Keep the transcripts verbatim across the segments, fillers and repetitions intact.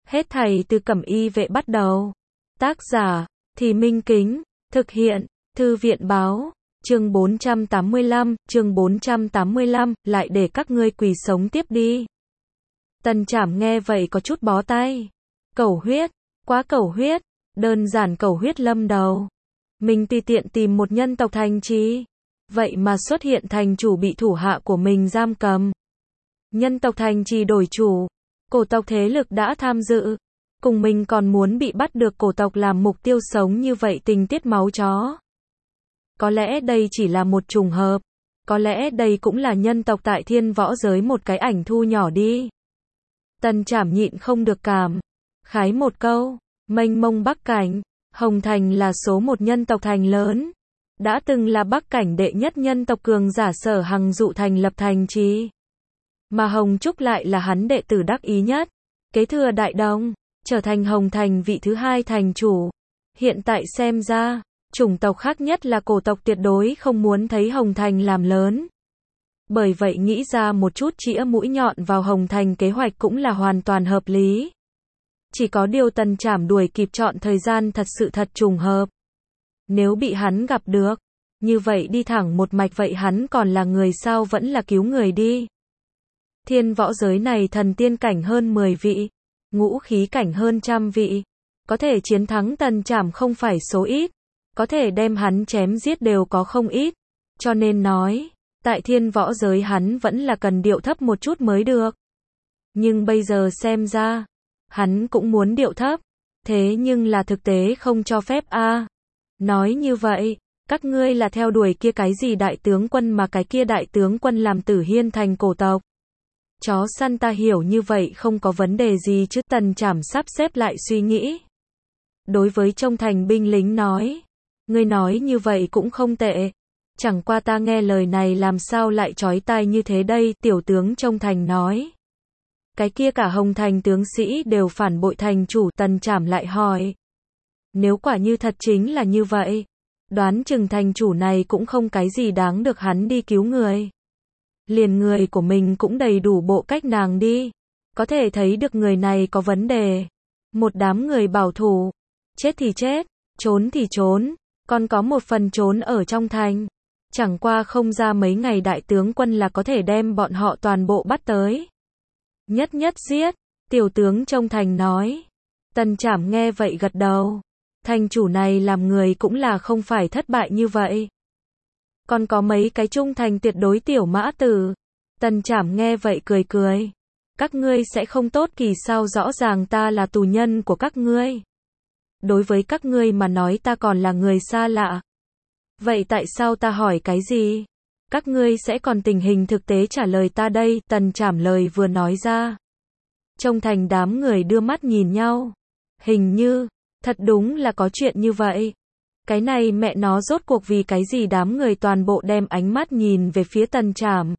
Hết thảy từ Cẩm Y vệ bắt đầu. Tác giả, Thì Minh Kính, thực hiện, Thư viện báo, chương bốn trăm tám mươi lăm, chương bốn trăm tám mươi lăm, lại để các ngươi quỳ sống tiếp đi. Tần Trảm nghe vậy có chút bó tay. Cẩu huyết, quá cẩu huyết, đơn giản cẩu huyết lâm đầu. Mình tùy tiện tìm một nhân tộc thành trì, vậy mà xuất hiện thành chủ bị thủ hạ của mình giam cầm. Nhân tộc thành trì đổi chủ, cổ tộc thế lực đã tham dự, cùng mình còn muốn bị bắt được cổ tộc làm mục tiêu sống như vậy, tình tiết máu chó. Có lẽ đây chỉ là một trùng hợp, có lẽ đây cũng là nhân tộc tại thiên võ giới một cái ảnh thu nhỏ đi. Tần Trảm nhịn không được cảm khái một câu, mênh mông Bắc Cảnh, Hồng Thành là số một nhân tộc thành lớn, đã từng là Bắc Cảnh đệ nhất nhân tộc cường giả Sở Hằng dụ thành lập thành trì. Mà Hồng Trúc lại là hắn đệ tử đắc ý nhất, kế thừa Đại Đông, trở thành Hồng Thành vị thứ hai thành chủ. Hiện tại xem ra, chủng tộc khác nhất là cổ tộc tuyệt đối không muốn thấy Hồng Thành làm lớn. Bởi vậy nghĩ ra một chút chĩa mũi nhọn vào Hồng Thành kế hoạch cũng là hoàn toàn hợp lý. Chỉ có điều Tần Trảm đuổi kịp chọn thời gian thật sự thật trùng hợp. Nếu bị hắn gặp được, như vậy đi thẳng một mạch, vậy hắn còn là người sao, vẫn là cứu người đi. Thiên võ giới này thần tiên cảnh hơn mười vị, ngũ khí cảnh hơn trăm vị. Có thể chiến thắng Tần Trảm không phải số ít, có thể đem hắn chém giết đều có không ít. Cho nên nói, tại thiên võ giới hắn vẫn là cần điệu thấp một chút mới được. Nhưng bây giờ xem ra, hắn cũng muốn điệu thấp, thế nhưng là thực tế không cho phép a. À. Nói như vậy, các ngươi là theo đuổi kia cái gì đại tướng quân, mà cái kia đại tướng quân làm Tử Hiên thành cổ tộc. Chó săn, ta hiểu như vậy không có vấn đề gì chứ. Tần Trảm sắp xếp lại suy nghĩ. Đối với trong thành binh lính nói, ngươi nói như vậy cũng không tệ. Chẳng qua ta nghe lời này làm sao lại chói tai như thế đây, tiểu tướng trong thành nói. Cái kia cả Hồng Thành tướng sĩ đều phản bội thành chủ. Tần Trảm lại hỏi. Nếu quả như thật chính là như vậy, đoán chừng thành chủ này cũng không cái gì đáng được hắn đi cứu người. Liền người của mình cũng đầy đủ bộ cách nàng đi. Có thể thấy được người này có vấn đề. Một đám người bảo thủ, chết thì chết, trốn thì trốn, còn có một phần trốn ở trong thành. Chẳng qua không ra mấy ngày đại tướng quân là có thể đem bọn họ toàn bộ bắt tới. Nhất nhất giết, tiểu tướng trong thành nói. Tần Trảm nghe vậy gật đầu. Thành chủ này làm người cũng là không phải thất bại như vậy. Còn có mấy cái trung thành tuyệt đối tiểu mã tử. Tần Trảm nghe vậy cười cười. Các ngươi sẽ không tốt kỳ sao, rõ ràng ta là tù nhân của các ngươi. Đối với các ngươi mà nói ta còn là người xa lạ. Vậy tại sao ta hỏi cái gì? Các ngươi sẽ còn tình hình thực tế trả lời ta đây. Tần Trảm lời vừa nói ra, trong thành đám người đưa mắt nhìn nhau. Hình như, thật đúng là có chuyện như vậy. Cái này mẹ nó rốt cuộc vì cái gì? Đám người toàn bộ đem ánh mắt nhìn về phía Tần Trảm.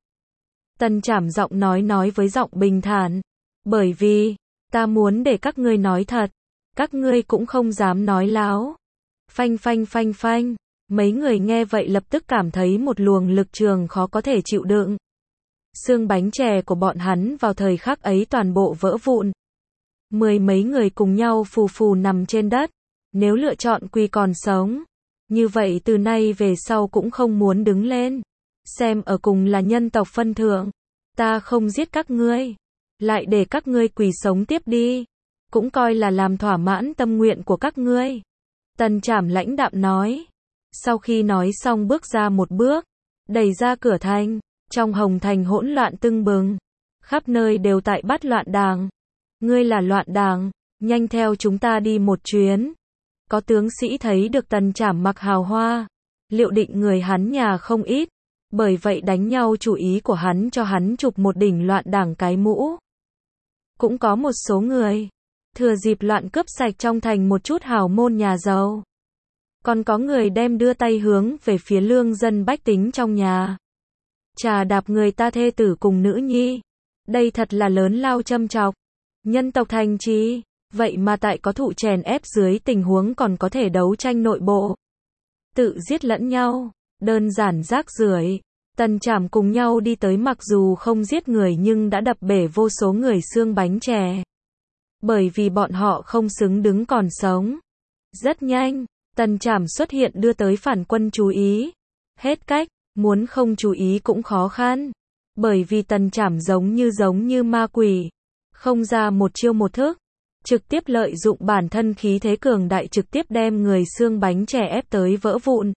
Tần Trảm giọng nói nói với giọng bình thản. Bởi vì, ta muốn để các ngươi nói thật. Các ngươi cũng không dám nói láo. Phanh phanh phanh phanh. Mấy người nghe vậy lập tức cảm thấy một luồng lực trường khó có thể chịu đựng. Xương bánh chè của bọn hắn vào thời khắc ấy toàn bộ vỡ vụn. Mười mấy người cùng nhau phù phù nằm trên đất. Nếu lựa chọn quỳ còn sống, như vậy từ nay về sau cũng không muốn đứng lên. Xem ở cùng là nhân tộc phân thượng, ta không giết các ngươi, lại để các ngươi quỳ sống tiếp đi, cũng coi là làm thỏa mãn tâm nguyện của các ngươi. Tần Trảm lãnh đạm nói. Sau khi nói xong bước ra một bước, đẩy ra cửa thành. Trong Hồng Thành hỗn loạn tưng bừng, khắp nơi đều tại bắt loạn đàng. Ngươi là loạn đàng, nhanh theo chúng ta đi một chuyến. Có tướng sĩ thấy được Tần Trảm mặc hào hoa, liệu định người hắn nhà không ít, bởi vậy đánh nhau chủ ý của hắn cho hắn chụp một đỉnh loạn đảng cái mũ. Cũng có một số người thừa dịp loạn cướp sạch trong thành một chút hào môn nhà giàu. Còn có người đem đưa tay hướng về phía lương dân bách tính trong nhà, trà đạp người ta thê tử cùng nữ nhi. Đây thật là lớn lao châm chọc. Nhân tộc thành trì, vậy mà tại có thụ chèn ép dưới tình huống còn có thể đấu tranh nội bộ, tự giết lẫn nhau, đơn giản rác rưởi. Tần Trảm cùng nhau đi tới, mặc dù không giết người nhưng đã đập bể vô số người xương bánh chè. bởi vì bọn họ không xứng đứng còn sống. Rất nhanh, Tần Trảm xuất hiện đưa tới phản quân chú ý. Hết cách, muốn không chú ý cũng khó khăn. Bởi vì Tần Trảm giống như giống như ma quỷ. Không ra một chiêu một thức. Trực tiếp lợi dụng bản thân khí thế cường đại trực tiếp đem người xương bánh chè ép tới vỡ vụn.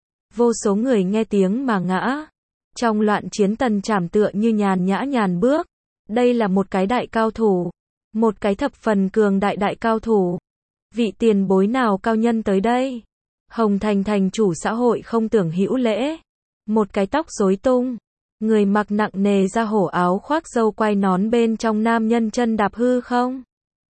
Vô số người nghe tiếng mà ngã. Trong loạn chiến Tần Trảm tựa như nhàn nhã nhàn bước. Đây là một cái đại cao thủ. Một cái thập phần cường đại đại cao thủ. Vị tiền bối nào cao nhân tới đây? Hồng Thành thành chủ xã hội không tưởng hữu lễ. Một cái tóc rối tung. Người mặc nặng nề da hổ áo khoác râu quai nón bên trong nam nhân chân đạp hư không.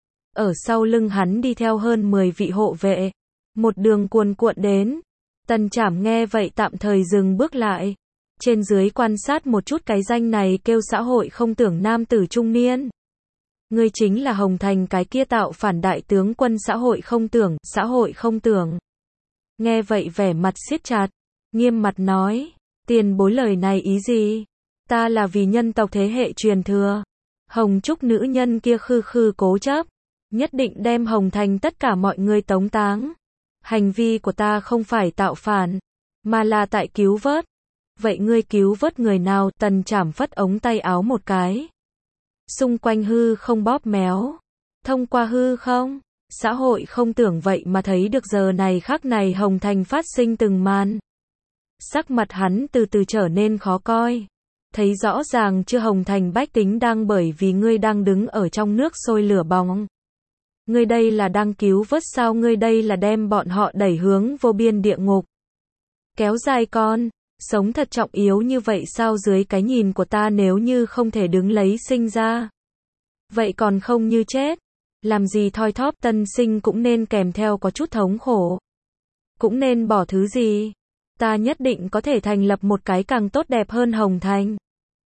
Ở sau lưng hắn đi theo hơn mười vị hộ vệ. Một đường cuồn cuộn đến. Tần Trảm nghe vậy tạm thời dừng bước lại. Trên dưới quan sát một chút cái danh này kêu xã hội không tưởng nam tử trung niên. Ngươi chính là Hồng Thành cái kia tạo phản đại tướng quân xã hội không tưởng, xã hội không tưởng. Nghe vậy vẻ mặt siết chặt, nghiêm mặt nói, tiền bối lời này ý gì? Ta là vì nhân tộc thế hệ truyền thừa. Hồng Trúc nữ nhân kia khư khư cố chấp, nhất định đem Hồng Thành tất cả mọi người tống táng. Hành vi của ta không phải tạo phản, mà là tại cứu vớt. Vậy ngươi cứu vớt người nào? Tần Trảm phất ống tay áo một cái. Xung quanh hư không bóp méo. Thông qua hư không, xã hội không tưởng vậy mà thấy được giờ này khắc này Hồng Thành phát sinh từng màn. Sắc mặt hắn từ từ trở nên khó coi. Thấy rõ ràng chưa Hồng Thành bách tính đang bởi vì ngươi đang đứng ở trong nước sôi lửa bỏng. Ngươi đây là đang cứu vớt sao? Ngươi đây là đem bọn họ đẩy hướng vô biên địa ngục. Kéo dài con, sống thật trọng yếu như vậy sao? Dưới cái nhìn của ta nếu như không thể đứng lấy sinh ra, vậy còn không như chết. Làm gì thoi thóp? Tân sinh cũng nên kèm theo có chút thống khổ. Cũng nên bỏ thứ gì. Ta nhất định có thể thành lập một cái càng tốt đẹp hơn Hồng Thành.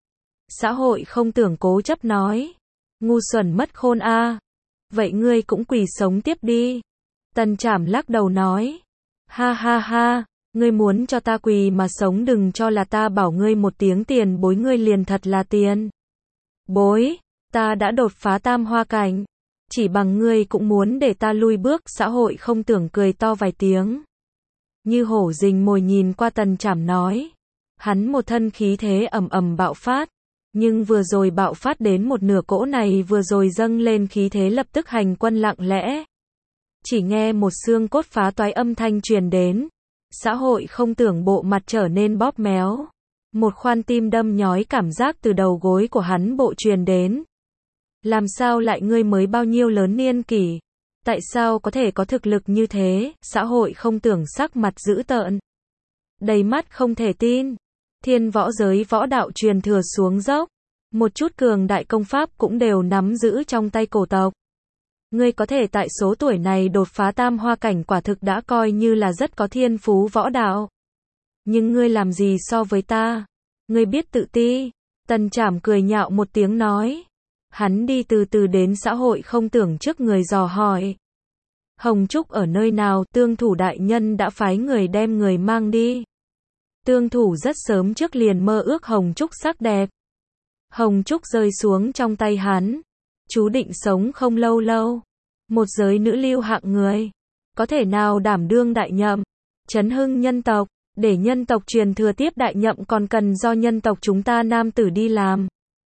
Xã hội không tưởng cố chấp nói. Ngu xuẩn mất khôn a. À. Vậy ngươi cũng quỳ sống tiếp đi. Tần Trảm lắc đầu nói. Ha ha ha, ngươi muốn cho ta quỳ mà sống, đừng cho là ta bảo ngươi một tiếng tiền bối ngươi liền thật là tiền bối. Ta đã đột phá tam hoa cảnh. Chỉ bằng ngươi cũng muốn để ta lui bước. Xã hội không tưởng cười to vài tiếng. Như hổ rình mồi nhìn qua Tần Trảm nói. Hắn một thân khí thế ầm ầm bạo phát. Nhưng vừa rồi bạo phát đến một nửa cỗ này vừa rồi dâng lên khí thế lập tức hành quân lặng lẽ. Chỉ nghe một xương cốt phá toái âm thanh truyền đến. Xã hội không tưởng bộ mặt trở nên bóp méo. Một khoan tim đâm nhói cảm giác từ đầu gối của hắn bộ truyền đến. Làm sao lại ngươi mới bao nhiêu lớn niên kỷ? Tại sao có thể có thực lực như thế? Xã hội không tưởng sắc mặt dữ tợn. Đầy mắt không thể tin. Thiên võ giới võ đạo truyền thừa xuống dốc. Một chút cường đại công pháp cũng đều nắm giữ trong tay cổ tộc. Ngươi có thể tại số tuổi này đột phá tam hoa cảnh quả thực đã coi như là rất có thiên phú võ đạo. Nhưng ngươi làm gì so với ta? Ngươi biết tự ti. Tần Trảm cười nhạo một tiếng nói. Hắn đi từ từ đến xã hội không tưởng trước người dò hỏi. Hồng Trúc ở nơi nào? Tương thủ đại nhân đã phái người đem người mang đi. Tương thủ rất sớm trước liền mơ ước Hồng Trúc sắc đẹp. Hồng Trúc rơi xuống trong tay hắn. Chú định sống không lâu lâu. Một giới nữ lưu hạng người. Có thể nào đảm đương đại nhậm. Chấn hưng nhân tộc. Để nhân tộc truyền thừa tiếp đại nhậm còn cần do nhân tộc chúng ta nam tử đi làm.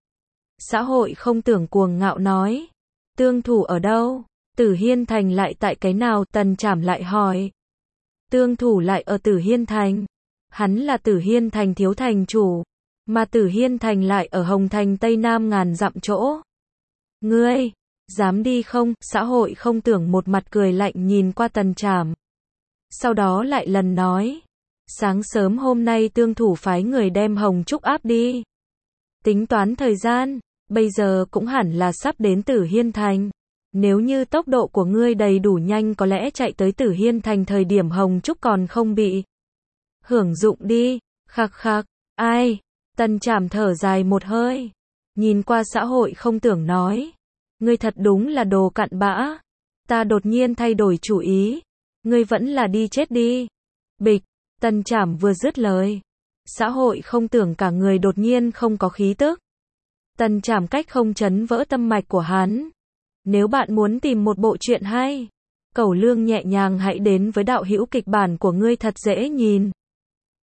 Xã hội không tưởng cuồng ngạo nói. Tương thủ ở đâu? Tử Hiên Thành lại tại cái nào? Tần Trảm lại hỏi. Tương thủ lại ở Tử Hiên Thành. Hắn là Tử Hiên Thành thiếu thành chủ. Mà Tử Hiên Thành lại ở Hồng Thành Tây Nam ngàn dặm chỗ. Ngươi, dám đi không? Xã hội không tưởng một mặt cười lạnh nhìn qua Tần Trảm. Sau đó lại lần nói. Sáng sớm hôm nay tương thủ phái người đem Hồng Trúc áp đi. Tính toán thời gian, bây giờ cũng hẳn là sắp đến Tử Hiên Thành. Nếu như tốc độ của ngươi đầy đủ nhanh có lẽ chạy tới Tử Hiên Thành thời điểm Hồng Trúc còn không bị hưởng dụng đi. Khắc khắc, ai? Tần Trảm thở dài một hơi. Nhìn qua xã hội không tưởng nói. Ngươi thật đúng là đồ cặn bã. Ta đột nhiên thay đổi chủ ý. Ngươi vẫn là đi chết đi. Bịch, Tần Trảm vừa dứt lời. Xã hội không tưởng cả người đột nhiên không có khí tức. Tần Trảm cách không chấn vỡ tâm mạch của hắn. Nếu bạn muốn tìm một bộ truyện hay, cẩu lương nhẹ nhàng hãy đến với đạo hữu kịch bản của ngươi thật dễ nhìn.